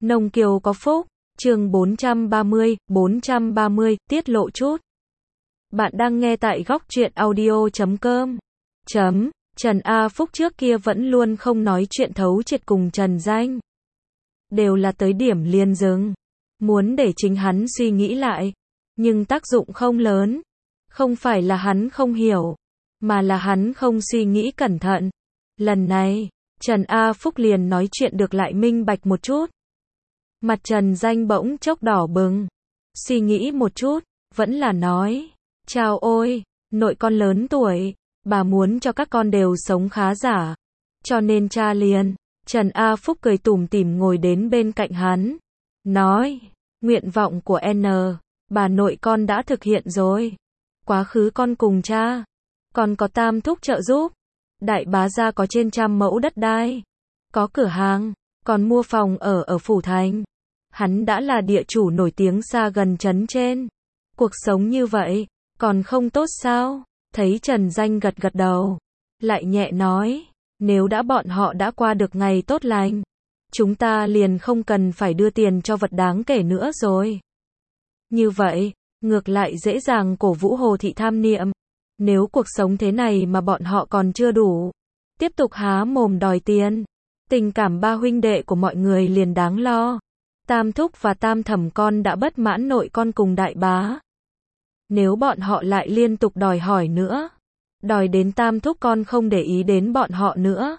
Nông Kiều có phúc, chương 430, tiết lộ chút. Bạn đang nghe tại góc truyện audio.com. Trần A Phúc trước kia vẫn luôn không nói chuyện thấu triệt cùng Trần Danh. Đều là tới điểm liền dừng. Muốn để chính hắn suy nghĩ lại. Nhưng tác dụng không lớn. Không phải là hắn không hiểu. Mà là hắn không suy nghĩ cẩn thận. Lần này, Trần A Phúc liền nói chuyện được lại minh bạch một chút. Mặt Trần Danh bỗng chốc đỏ bừng. Suy nghĩ một chút, vẫn là nói. Chao ôi, nội con lớn tuổi, bà muốn cho các con đều sống khá giả. Cho nên cha liền. Trần A Phúc cười tủm tỉm ngồi đến bên cạnh hắn. Nói, nguyện vọng của bà nội con đã thực hiện rồi. Quá khứ con cùng cha. Còn có tam thúc trợ giúp. Đại bá gia có trên 100 mẫu đất đai. Có cửa hàng, còn mua phòng ở Phủ Thành. Hắn đã là địa chủ nổi tiếng xa gần trấn trên. Cuộc sống như vậy, còn không tốt sao? Thấy Trần Danh gật gật đầu. Lại nhẹ nói, nếu đã bọn họ đã qua được ngày tốt lành. Chúng ta liền không cần phải đưa tiền cho vật đáng kể nữa rồi. Như vậy, ngược lại dễ dàng cổ vũ Hồ Thị tham niệm. Nếu cuộc sống thế này mà bọn họ còn chưa đủ. Tiếp tục há mồm đòi tiền. Tình cảm ba huynh đệ của mọi người liền đáng lo. Tam thúc và tam thẩm con đã bất mãn nội con cùng đại bá. Nếu bọn họ lại liên tục đòi hỏi nữa. Đòi đến tam thúc con không để ý đến bọn họ nữa.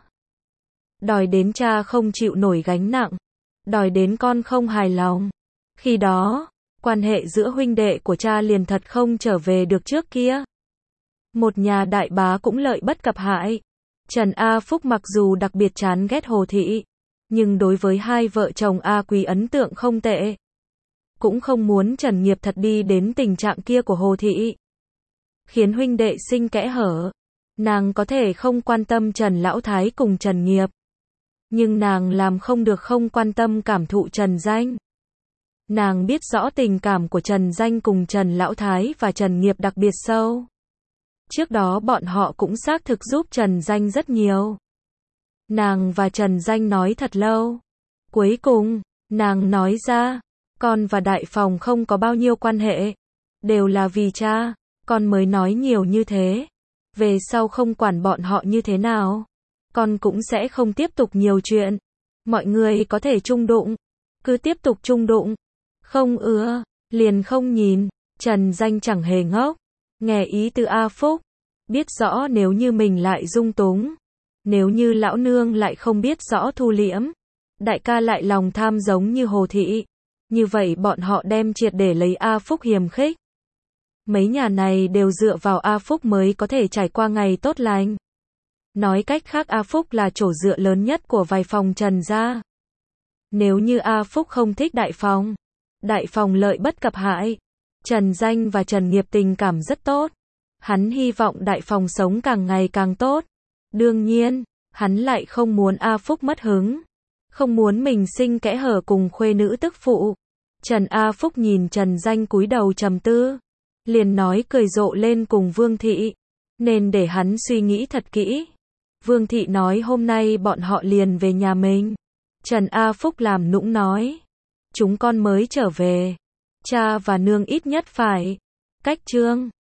Đòi đến cha không chịu nổi gánh nặng. Đòi đến con không hài lòng. Khi đó, quan hệ giữa huynh đệ của cha liền thật không trở về được trước kia. Một nhà đại bá cũng lợi bất cập hại. Trần A Phúc mặc dù đặc biệt chán ghét Hồ Thị, nhưng đối với hai vợ chồng A Quý ấn tượng không tệ. Cũng không muốn Trần Nghiệp thật đi đến tình trạng kia của Hồ Thị. Khiến huynh đệ sinh kẽ hở. Nàng có thể không quan tâm Trần Lão Thái cùng Trần Nghiệp. Nhưng nàng làm không được không quan tâm cảm thụ Trần Danh. Nàng biết rõ tình cảm của Trần Danh cùng Trần Lão Thái và Trần Nghiệp đặc biệt sâu. Trước đó bọn họ cũng xác thực giúp Trần Danh rất nhiều. Nàng và Trần Danh nói thật lâu. Cuối cùng, nàng nói ra, con và Đại Phòng không có bao nhiêu quan hệ. Đều là vì cha, con mới nói nhiều như thế. Về sau không quản bọn họ như thế nào. Con cũng sẽ không tiếp tục nhiều chuyện. Mọi người có thể chung đụng. Cứ tiếp tục chung đụng. Không ưa, liền không nhìn. Trần Danh chẳng hề ngốc. Nghe ý từ A Phúc. Biết rõ nếu như mình lại dung túng. Nếu như lão nương lại không biết rõ thu liễm. Đại ca lại lòng tham giống như Hồ Thị. Như vậy bọn họ đem triệt để lấy A Phúc hiềm khích. Mấy nhà này đều dựa vào A Phúc mới có thể trải qua ngày tốt lành. Nói cách khác A Phúc là chỗ dựa lớn nhất của vài phòng Trần gia. Nếu như A Phúc không thích Đại Phòng lợi bất cập hại. Trần Danh và Trần Nghiệp tình cảm rất tốt. Hắn hy vọng Đại Phòng sống càng ngày càng tốt. Đương nhiên, hắn lại không muốn A Phúc mất hứng. Không muốn mình sinh kẽ hở cùng khuê nữ tức phụ. Trần A Phúc nhìn Trần Danh cúi đầu trầm tư. Liền nói cười rộ lên cùng Vương Thị. Nên để hắn suy nghĩ thật kỹ. Vương Thị nói hôm nay bọn họ liền về nhà mình. Trần A Phúc làm nũng nói. Chúng con mới trở về. Cha và nương ít nhất phải. Cách trương.